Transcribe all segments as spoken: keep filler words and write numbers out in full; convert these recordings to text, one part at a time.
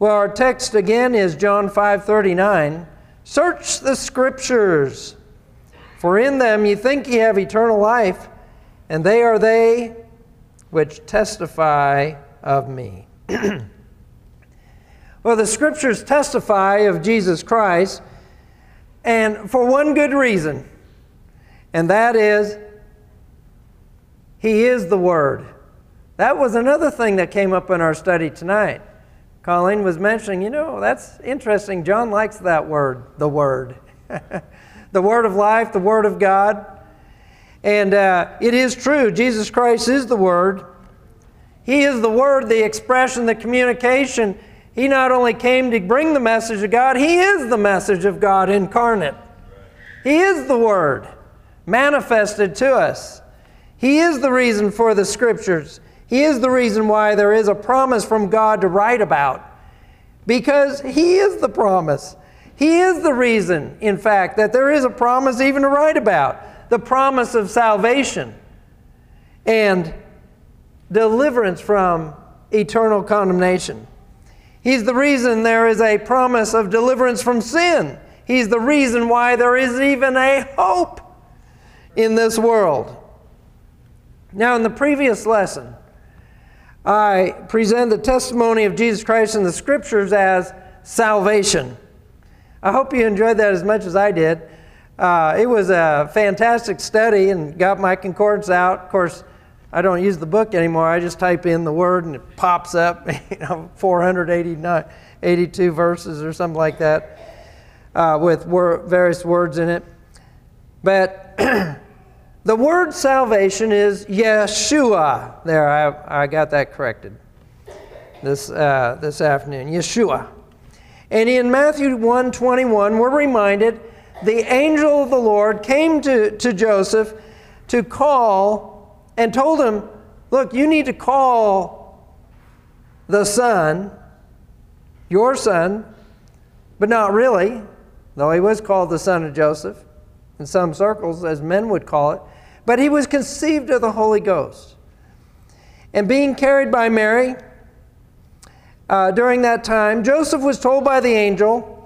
Well, our text again is John five thirty-nine. Search the Scriptures, for in them you think ye have eternal life, and they are they which testify of me. Well, the Scriptures testify of Jesus Christ, and for one good reason, and that is, He is the Word. That was another thing that came up in our study tonight. Colleen was mentioning, you know, that's interesting. John likes that word, the Word. The Word of life, the Word of God. And uh, it is true, Jesus Christ is the Word. He is the Word, the expression, the communication. He not only came to bring the message of God, He is the message of God incarnate. He is the Word manifested to us. He is the reason for the Scriptures. He is the reason why there is a promise from God to write about. Because He is the promise. He is the reason, in fact, that there is a promise even to write about. The promise of salvation and deliverance from eternal condemnation. He's the reason there is a promise of deliverance from sin. He's the reason why there is even a hope in this world. Now, in the previous lesson, I present the testimony of Jesus Christ in the Scriptures as salvation. I hope you enjoyed that as much as I did. Uh, it was a fantastic study and got my concordance out. Of course, I don't use the book anymore. I just type in the word and it pops up, you know, four hundred eighty-nine, eighty-two verses or something like that uh, with wor- various words in it. But the word salvation is Yeshua. There, I, I got that corrected this, uh, this afternoon. Yeshua. And in Matthew one twenty-one, we're reminded the angel of the Lord came to, to Joseph to call and told him, look, you need to call the son, your son, but not really, though he was called the son of Joseph in some circles, as men would call it. But he was conceived of the Holy Ghost. And being carried by Mary, uh, during that time, Joseph was told by the angel,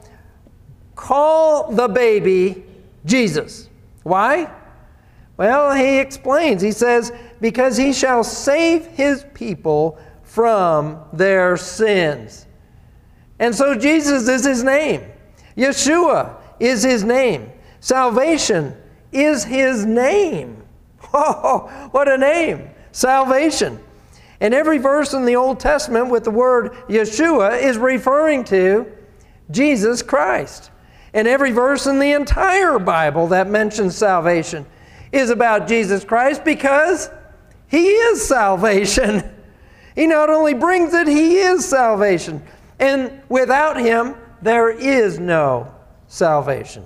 call the baby Jesus. Why? Well, he explains. He says, because he shall save his people from their sins. And so Jesus is his name. Yeshua is his name. Salvation is his name. Oh, what a name. Salvation. And every verse in the Old Testament with the word Yeshua is referring to Jesus Christ. And every verse in the entire Bible that mentions salvation is about Jesus Christ because He is salvation. He not only brings it, He is salvation. And without Him, there is no salvation.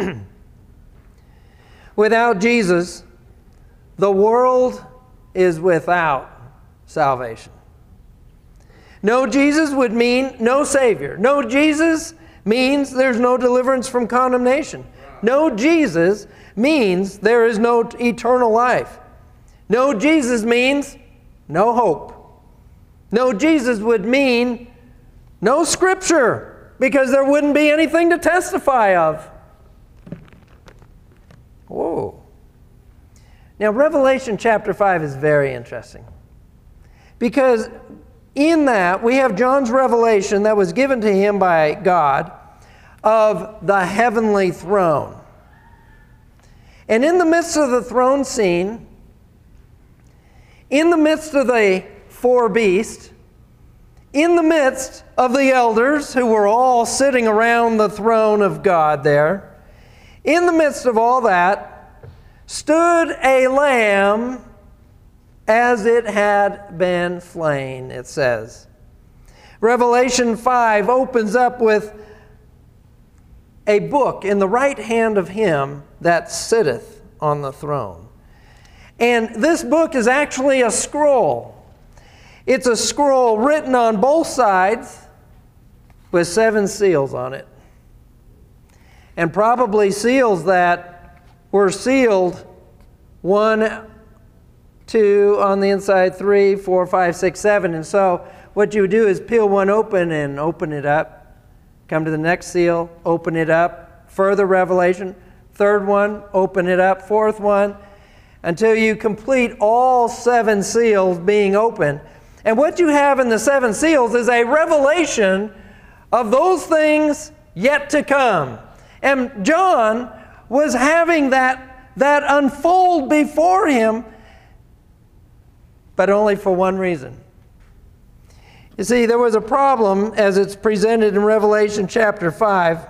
Without Jesus, the world is without salvation. No Jesus would mean no Savior. No Jesus means there's no deliverance from condemnation. No Jesus means there is no eternal life. No Jesus means no hope. No Jesus would mean no Scripture, because there wouldn't be anything to testify of. Whoa. Now, Revelation chapter five is very interesting, because in that we have John's revelation that was given to him by God of the heavenly throne. And in the midst of the throne scene, in the midst of the four beasts, in the midst of the elders who were all sitting around the throne of God there, in the midst of all that, stood a lamb as it had been slain, it says. Revelation five opens up with a book in the right hand of him that sitteth on the throne. And this book is actually a scroll. It's a scroll written on both sides with seven seals on it. And probably seals that were sealed one, two on the inside, three, four, five, six, seven. And so what you would do is peel one open and open it up. Come to the next seal, open it up. Further revelation. Third one, open it up. Fourth one, until you complete all seven seals being open. And what you have in the seven seals is a revelation of those things yet to come. And John was having that, that unfold before him, but only for one reason. You see, there was a problem as it's presented in Revelation chapter five.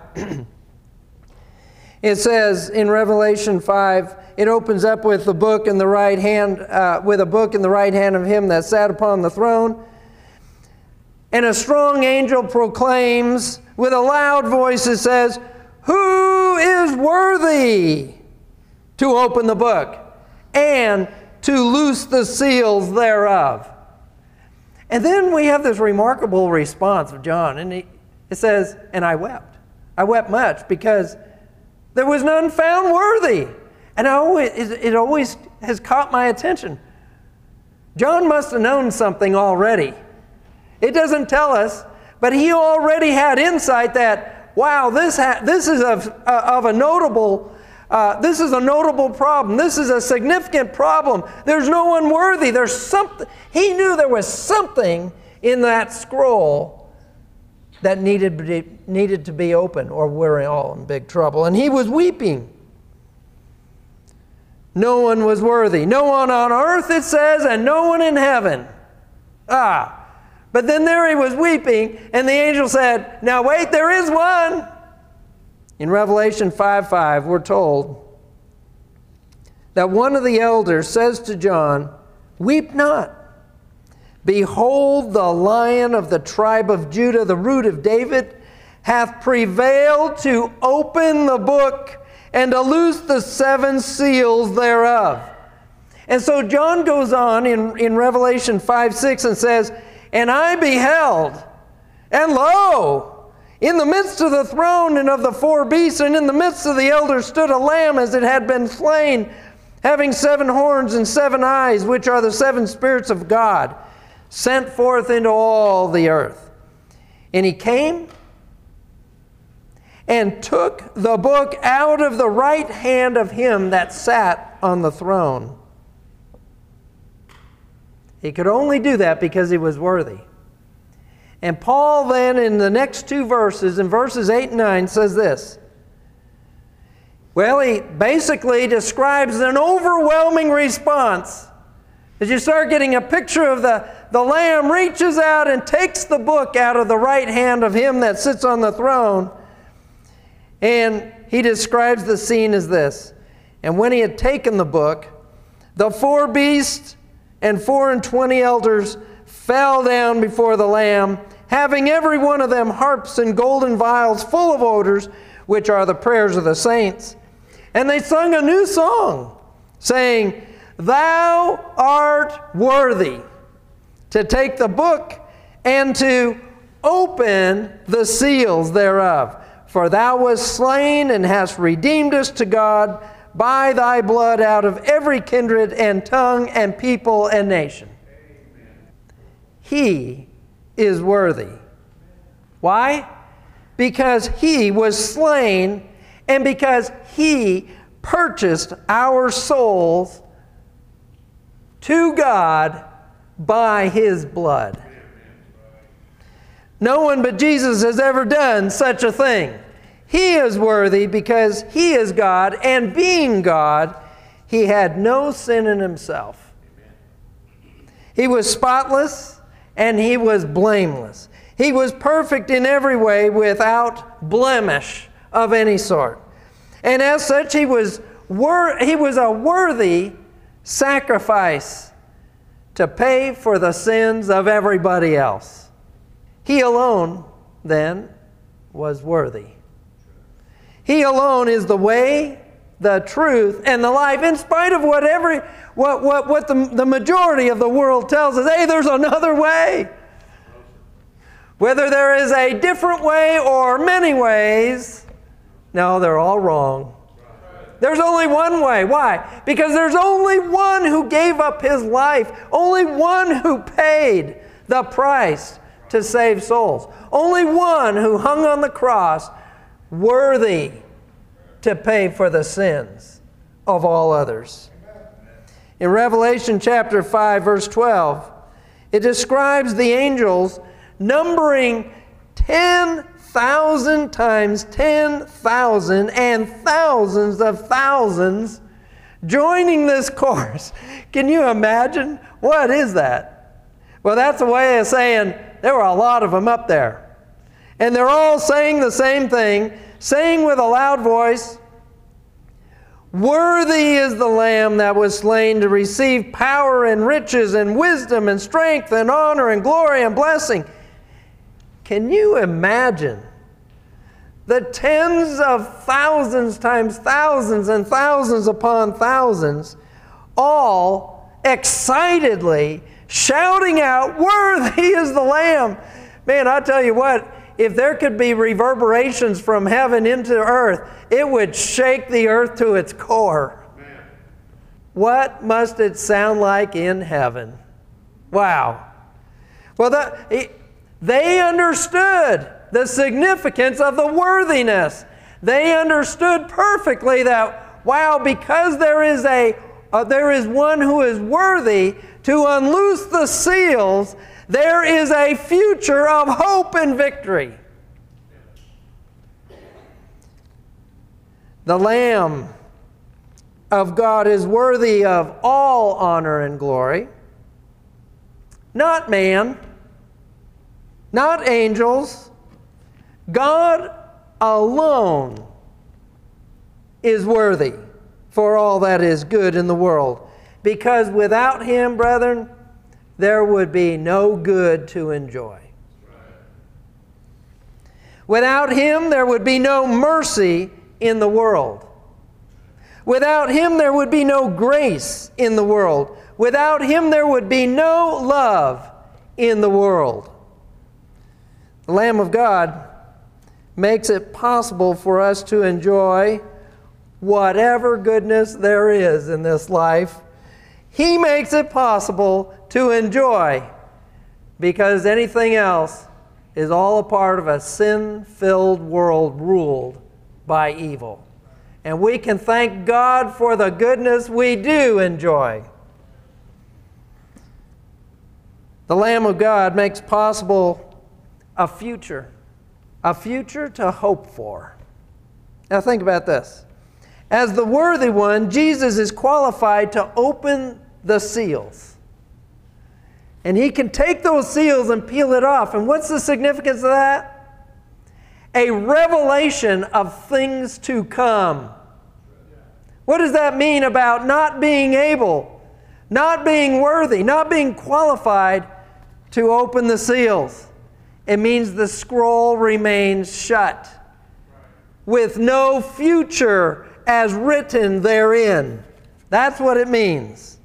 It says in Revelation five, it opens up with the book in the right hand, uh, with a book in the right hand of him that sat upon the throne. And a strong angel proclaims with a loud voice, it says, "Who is worthy to open the book and to loose the seals thereof?" And then we have this remarkable response of John. And he, it says, "And I wept. I wept much because there was none found worthy." And I always, it always has caught my attention. John must have known something already. It doesn't tell us, but he already had insight that, wow, this ha- this is of, uh, of a notable, uh, this is a notable problem. This is a significant problem. There's no one worthy. There's something. He knew there was something in that scroll that needed to be, needed to be open, or we're all in big trouble. And he was weeping. No one was worthy. No one on earth, it says, and no one in heaven. Ah. But then there he was weeping, and the angel said, "Now wait, there is one." In Revelation five five, we're told that one of the elders says to John, "Weep not. Behold, the Lion of the tribe of Judah, the root of David, hath prevailed to open the book and to loose the seven seals thereof." And so John goes on in, in Revelation five six and says, "And I beheld, and lo, in the midst of the throne and of the four beasts, and in the midst of the elders stood a lamb as it had been slain, having seven horns and seven eyes, which are the seven spirits of God, sent forth into all the earth. And he came and took the book out of the right hand of him that sat on the throne." He could only do that because he was worthy. And Paul then in the next two verses, in verses eight and nine, says this. Well, he basically describes an overwhelming response. As you start getting a picture of the, the Lamb reaches out and takes the book out of the right hand of him that sits on the throne. And he describes the scene as this. "And when he had taken the book, the four beasts and four and twenty elders fell down before the Lamb, having every one of them harps and golden vials full of odors, which are the prayers of the saints. And they sung a new song, saying, Thou art worthy to take the book and to open the seals thereof. For thou wast slain and hast redeemed us to God by thy blood out of every kindred and tongue and people and nation." Amen. He is worthy. Why? Because he was slain and because he purchased our souls to God by his blood. No one but Jesus has ever done such a thing. He is worthy because he is God, and being God, he had no sin in himself. He was spotless and he was blameless. He was perfect in every way without blemish of any sort. And as such, he was, wor- he was a worthy sacrifice to pay for the sins of everybody else. He alone, then, was worthy. He alone is the way, the truth, and the life, in spite of what every, what, what, what the, the majority of the world tells us. Hey, there's another way. Whether there is a different way or many ways, no, they're all wrong. There's only one way. Why? Because there's only one who gave up his life, only one who paid the price to save souls. Only one who hung on the cross, worthy to pay for the sins of all others. In Revelation chapter five, verse twelve, it describes the angels numbering ten thousand times ten thousand and thousands of thousands joining this chorus. Can you imagine? What is that? Well, that's a way of saying there were a lot of them up there. And they're all saying the same thing, saying with a loud voice, "Worthy is the Lamb that was slain to receive power and riches and wisdom and strength and honor and glory and blessing." Can you imagine the tens of thousands times thousands and thousands upon thousands all excitedly shouting out, "Worthy is the Lamb"? Man, I tell you what, if there could be reverberations from heaven into earth, it would shake the earth to its core. Amen. What must it sound like in heaven? Wow. Well, the, they understood the significance of the worthiness. They understood perfectly that, wow, because there is a uh, there is one who is worthy to unloose the seals, there is a future of hope and victory. The Lamb of God is worthy of all honor and glory. Not man, not angels. God alone is worthy for all that is good in the world. Because without Him, brethren, there would be no good to enjoy. Without Him, there would be no mercy in the world. Without Him, there would be no grace in the world. Without Him, there would be no love in the world. The Lamb of God makes it possible for us to enjoy whatever goodness there is in this life. He makes it possible to enjoy, because anything else is all a part of a sin-filled world ruled by evil. And we can thank God for the goodness we do enjoy. The Lamb of God makes possible a future, a future to hope for. Now think about this. As the worthy one, Jesus is qualified to open the seals. And He can take those seals and peel it off. And what's the significance of that? A revelation of things to come. What does that mean about not being able, not being worthy, not being qualified to open the seals? It means the scroll remains shut, with no future as written therein. That's what it means.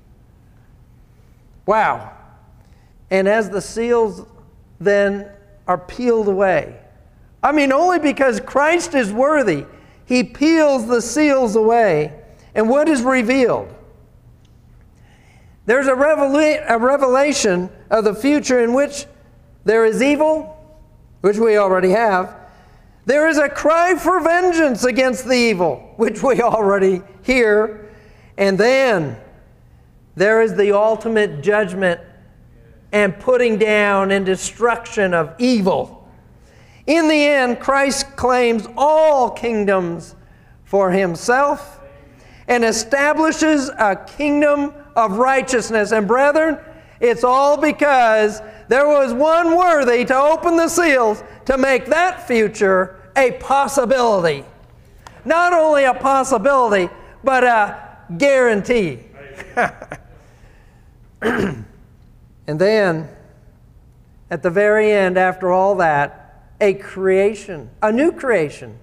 Wow. And as the seals then are peeled away, I mean, only because Christ is worthy, He peels the seals away. And what is revealed? There's a, revela- a revelation of the future in which there is evil, which we already have. There is a cry for vengeance against the evil, which we already hear. And then there is the ultimate judgment and putting down and destruction of evil. In the end, Christ claims all kingdoms for Himself and establishes a kingdom of righteousness. And brethren, it's all because there was one worthy to open the seals to make that future a possibility. Not only a possibility, but a guarantee. And then, at the very end, after all that, a creation, a new creation,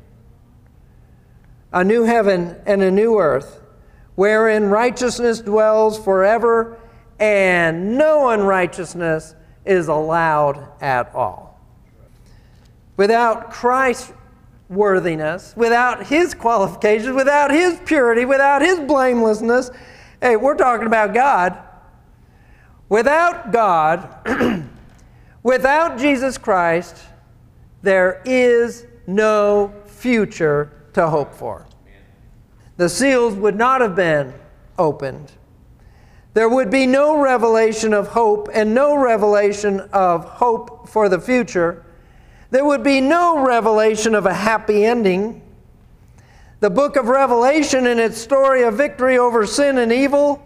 a new heaven and a new earth, wherein righteousness dwells forever and no unrighteousness is allowed at all. Without Christ's worthiness, without His qualifications, without His purity, without His blamelessness, hey, we're talking about God. Without God, Without Jesus Christ, there is no future to hope for. The seals would not have been opened. There would be no revelation of hope and no revelation of hope for the future. There would be no revelation of a happy ending. The book of Revelation and its story of victory over sin and evil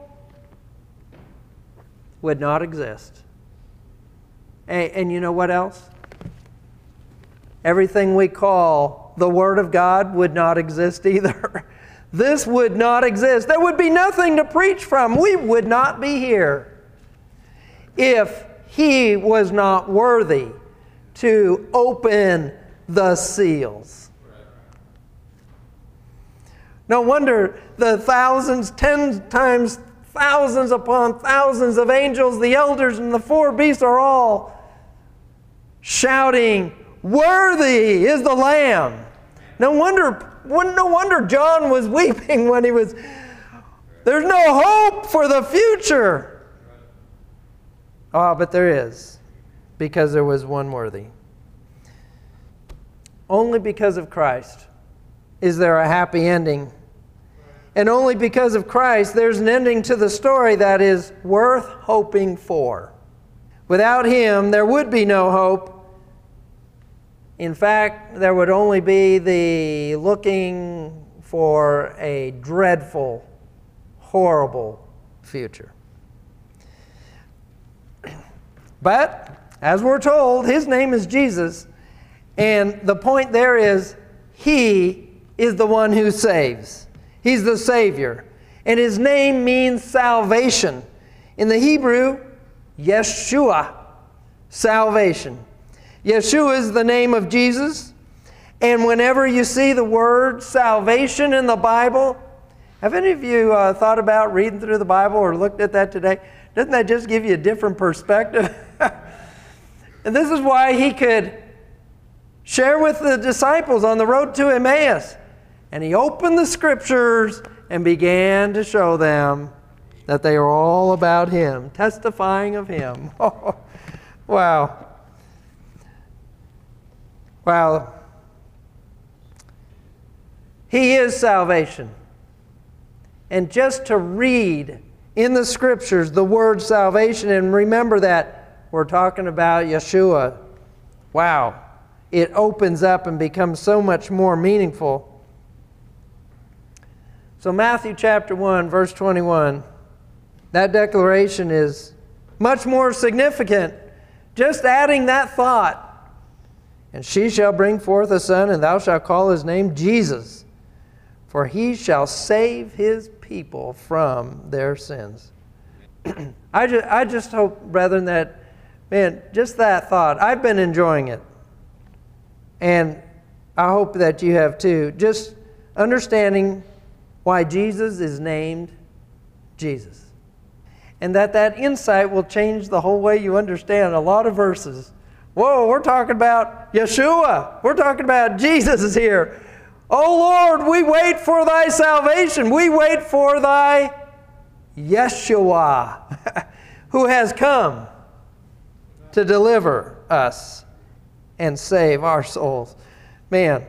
would not exist. And, and you know what else? Everything we call the Word of God would not exist either. This would not exist. There would be nothing to preach from. We would not be here if He was not worthy to open the seals. No wonder the thousands, ten times thousands upon thousands of angels, the elders and the four beasts are all shouting, "Worthy is the Lamb." No wonder, no wonder John was weeping when he was, there's no hope for the future. Ah, but there is, because there was one worthy. Only because of Christ is there a happy ending. And only because of Christ there's an ending to the story that is worth hoping for. Without Him, there would be no hope. In fact, there would only be the looking for a dreadful, horrible future. But, as we're told, His name is Jesus, and the point there is, He is the one who saves. He's the Savior. And His name means salvation. In the Hebrew, Yeshua, salvation. Yeshua is the name of Jesus. And whenever you see the word salvation in the Bible, have any of you uh, thought about reading through the Bible or looked at that today? Doesn't that just give you a different perspective? And this is why He could share with the disciples on the road to Emmaus. And He opened the Scriptures and began to show them that they are all about Him, testifying of Him. Oh, wow. Wow. He is salvation. And just to read in the Scriptures the word salvation and remember that we're talking about Yeshua, wow, it opens up and becomes so much more meaningful. So Matthew chapter one, verse twenty-one, that declaration is much more significant. Just adding that thought. And she shall bring forth a son, and thou shalt call his name Jesus, for he shall save his people from their sins. I, just, I just hope, brethren, that, man, just that thought, I've been enjoying it. And I hope that you have too. Just understanding why Jesus is named Jesus. And that that insight will change the whole way you understand a lot of verses. Whoa, we're talking about Yeshua. We're talking about Jesus is here. Oh Lord, we wait for thy salvation. We wait for thy Yeshua, who has come to deliver us and save our souls. Man.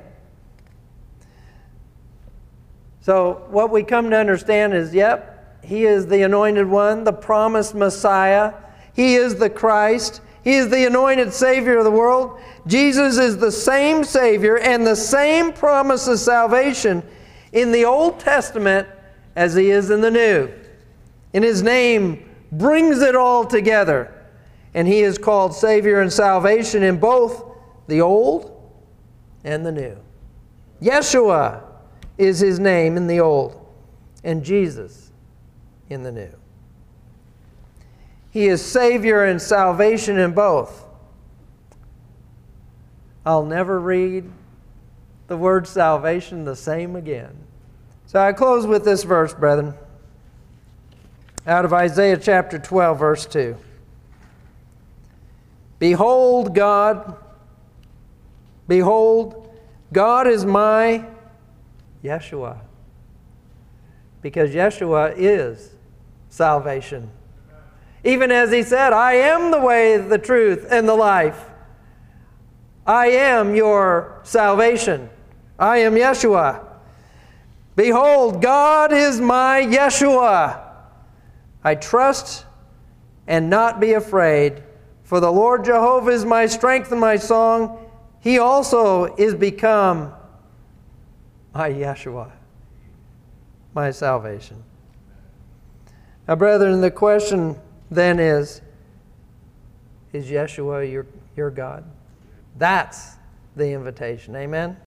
So what we come to understand is, yep, He is the anointed one, the promised Messiah. He is the Christ. He is the anointed Savior of the world. Jesus is the same Savior and the same promise of salvation in the Old Testament as He is in the New. And His name brings it all together. And He is called Savior and salvation in both the Old and the New. Yeshua is His name in the Old, and Jesus in the New. He is Savior and salvation in both. I'll never read the word salvation the same again. So I close with this verse, brethren, out of Isaiah chapter twelve, verse two. Behold God, behold, God is my Yeshua. Because Yeshua is salvation. Even as he said, I am the way, the truth, and the life. I am your salvation. I am Yeshua. Behold, God is my Yeshua. I trust and not be afraid, for the Lord Jehovah is my strength and my song. He also is become my Yeshua, my salvation. Now, brethren, the question then is, is Yeshua your, your God? That's the invitation. Amen?